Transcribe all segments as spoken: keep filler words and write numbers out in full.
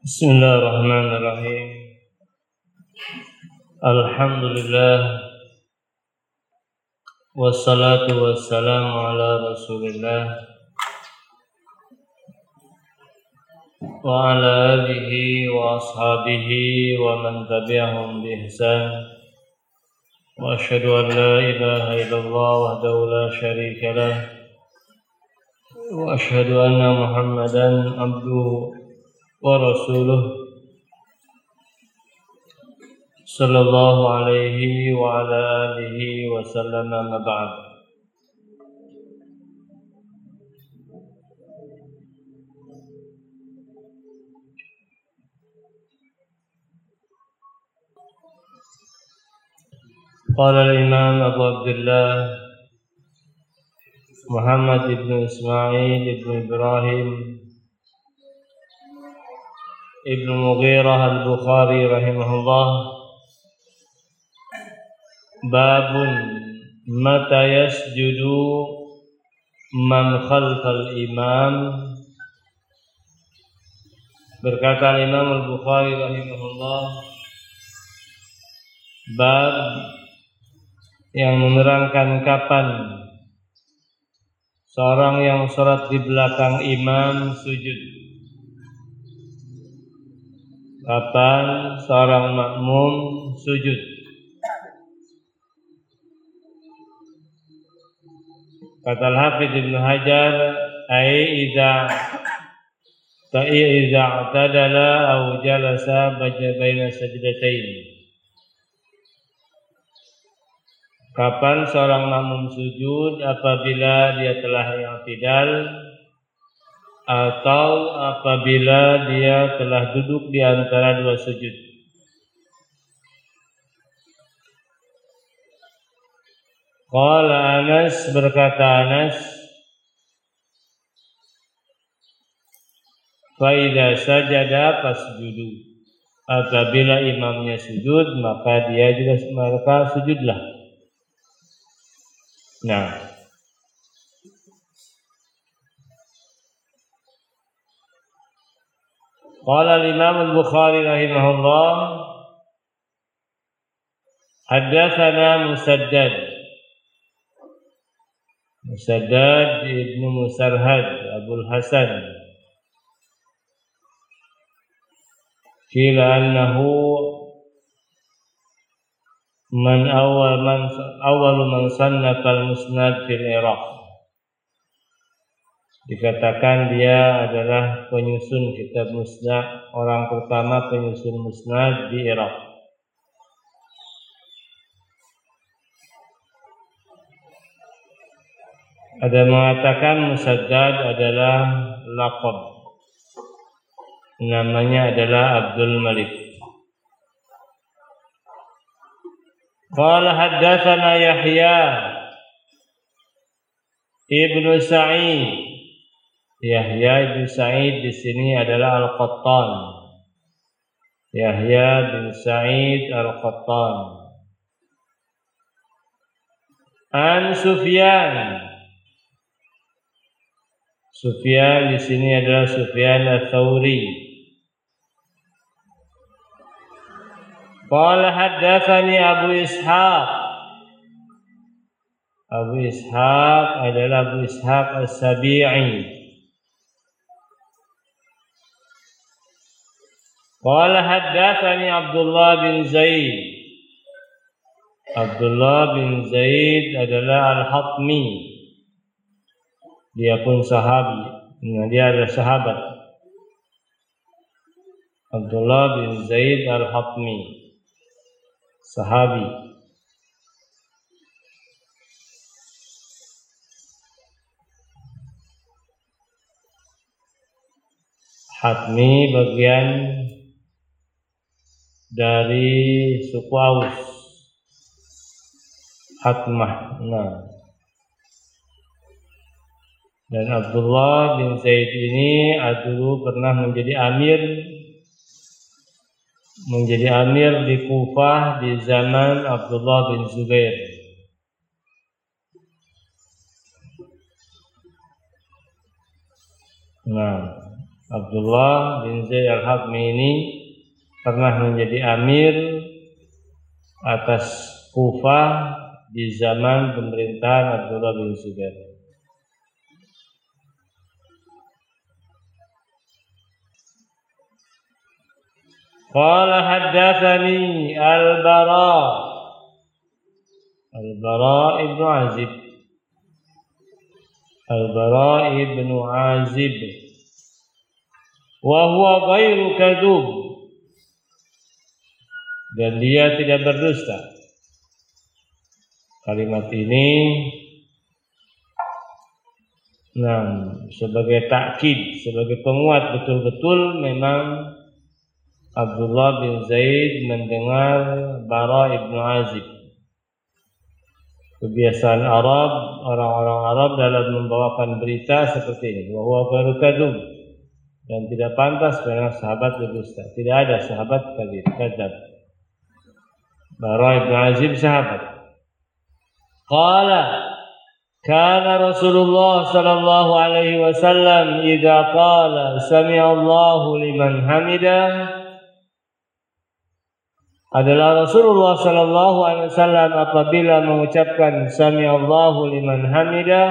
Bismillahirrahmanirrahim. Alhamdulillah wassalatu wassalamu ala Rasulillah wa ala alihi wa ashabihi wa man tabi'ahum bi ihsan. Wa asyhadu an la ilaha illallah wahdahu la syarika lah wa asyhadu anna Muhammadan abduhu wa rasuluh sallallahu alaihi wa ala alihi wa sallam, amma ba'd. Qala al-imam Abu Abdullah Muhammad ibn Ismail ibn Ibrahim ibn Mughirah al-Bukhari rahimahullah, babun mata yasjudu man khalfal imam. Berkata Imam Al-Bukhari rahimahullah, bab yang menerangkan kapan seorang yang sholat di belakang imam sujud, kapan seorang makmum sujud. Kata Al-Hafidz Ibn Hajar, ai idza ta'i idza i'tadala aw jalasa baina sajdatain. Kapan seorang makmum sujud? Apabila dia telah i'tidal atau apabila dia telah duduk di antara dua sujud. Qala Anas, berkata Anas, fa idza sajada fasjudu. Apabila imamnya sujud, maka dia juga maka sujudlah. Nah, qala al-Imam Al-Bukhari rahimahullah, haddatsana Musaddad Musaddad ibn Musarhad Abul Hasan, qila annahu man awal man awal man sannafa al-musnad fil Iraq. Dikatakan dia adalah penyusun kitab musnad, orang pertama penyusun musnad di Irak. Ada mengatakan Musaddad adalah laqab, namanya adalah Abdul Malik. Qala haddatsana Yahya ibnu Sa'id. Yahya ibn Sa'id di sini adalah Al-Qattan. Yahya bin Sa'id Al-Qattan. An Sufyan. Sufyan di sini adalah Sufyan Ats-Tsauri. Qala haddatsani Abu Ishaq. Abu Ishaq adalah Abu Ishaq As-Sabi'i. Qala haddatsani Abdullah bin Zaid. Abdullah bin Zaid adalah Al-Hatmi. Dia pun sahabi. Nah, dia adalah sahabat. Abdullah bin Zaid Al-Hatmi, sahabi. Hatmi bagian dari suku Aus, Hatmah. Nah, dan Abdullah bin Zaid ini dulu pernah menjadi amir, menjadi amir di Kufah di zaman Abdullah bin Zubair. Nah, Abdullah bin Zaid al-Hadmi ini pernah menjadi amir atas Kufah di zaman pemerintahan Abdullah bin Zubair. Qala haddatsani al-Bara al-Bara ibnu Azib al-Bara ibnu Azib wa huwa ghairu kadzub, dan dia tidak berdusta. Kalimat ini nah, sebagai takkid, sebagai penguat betul-betul memang Abdullah bin Zaid mendengar Bara ibnu Azib. Kebiasaan Arab, orang-orang Arab dalam membawakan berita seperti ini, bahwa ghairu kadzub, dan tidak pantas karena sahabat berdusta. Tidak ada sahabat kadzab. Bara ibnu Azib sahabat. Qala kana Rasulullah sallallahu alaihi wasallam idza qala sami'allahu liman hamidah, adalah Rasulullah sallallahu alaihi wasallam apabila mengucapkan sami'allahu liman hamidah,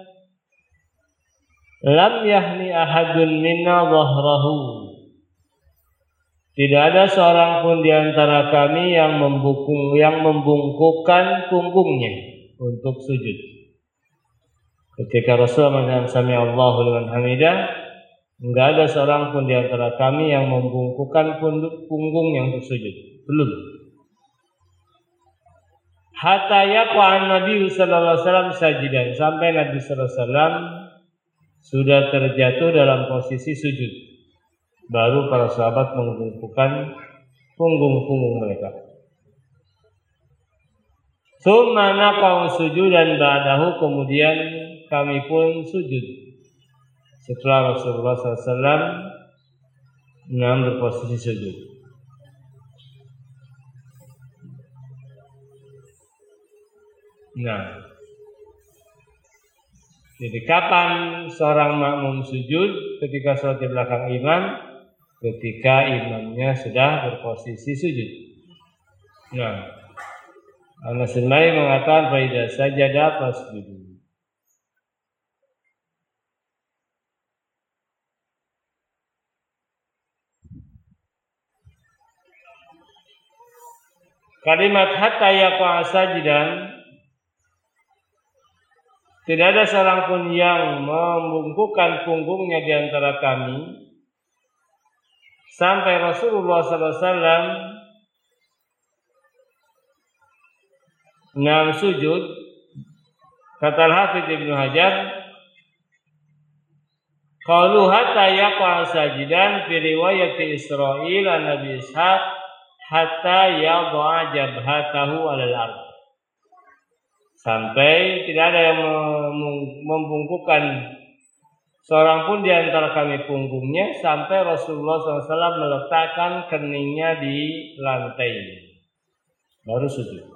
lam yahni ahadun minna dhahrahu, tidak ada seorang pun di antara kami yang membungkuk, yang membungkukkan punggungnya untuk sujud. Ketika Rasulullah mengatakan sami'allahu liman hamidah, enggak ada seorang pun di antara kami yang membungkukkan punggungnya untuk sujud. Belum. Hatta yaqa'an Nabi sallallahu alaihi wasallam sajidan, sampai Nabi sallallahu alaihi wasallam sudah terjatuh dalam posisi sujud, baru para sahabat membungkukkan punggung-punggung mereka. Tsumma naqa'u sujudan ba'dahu, kemudian kami pun sujud setelah Rasulullah sallallahu alaihi wasallam menang berposisi sujud. Nah, jadi kapan seorang makmum sujud? Ketika sholat di belakang imam, ketika imamnya sudah berposisi sujud. Nah, Anas bin Malik mengatakan faida sajada fasjudu. Kalimat hatta yaqa sajidan, tidak ada seorang pun yang membungkukkan punggungnya di antara kami sampai Rasulullah sallallahu alaihi wasallam nam sujud. Kata Al-Hafidz Ibnu Hajar, qalu hatta yaqa sajidan fi riwayat Israil an Nabi Ishaq hatta yad'a jabhatahu 'alal ardh, sampai tidak ada yang membungkukkan seorang pun di antara kami punggungnya sampai Rasulullah sallallahu alaihi wasallam meletakkan keningnya di lantai, baru sujud.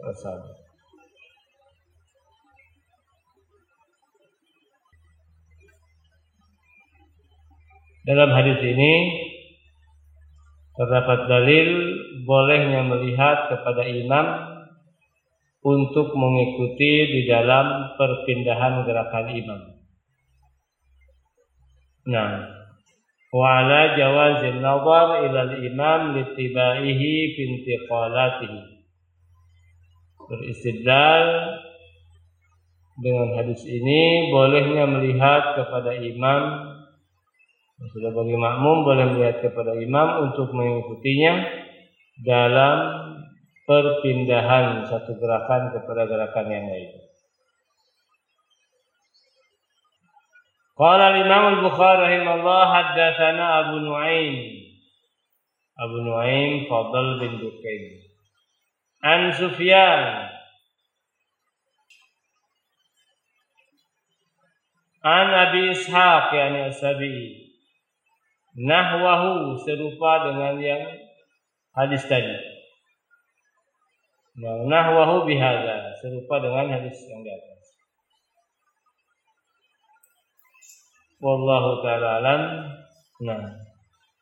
Dalam hadis ini terdapat dalil bolehnya melihat kepada imam untuk mengikuti di dalam perpindahan gerakan imam. Nah, wa ala jawazin nazar ila al-imam litibaihi fi intiqalatihi. Beristidlal dengan hadis ini bolehnya melihat kepada imam, sudah bagi makmum boleh melihat kepada imam untuk mengikutinya dalam perpindahan satu gerakan kepada gerakan yang lain. Qala Imam Al-Bukhari rahimahullah haddatsana Abu Nuaim Abu Nuaim Fadl bin Dukain an Sufyan an Abi Ishaq yani As-Sabi'i nahwahu, serupa dengan yang hadis tadi. Nah, nahwahu bihadza, serupa dengan hadis yang di atas. Wallahu ta'ala alam. Nah,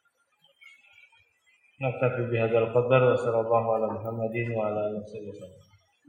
naktafi bihadzal qadar wa sallallahu ala Muhammadin wa ala alihi wasallam.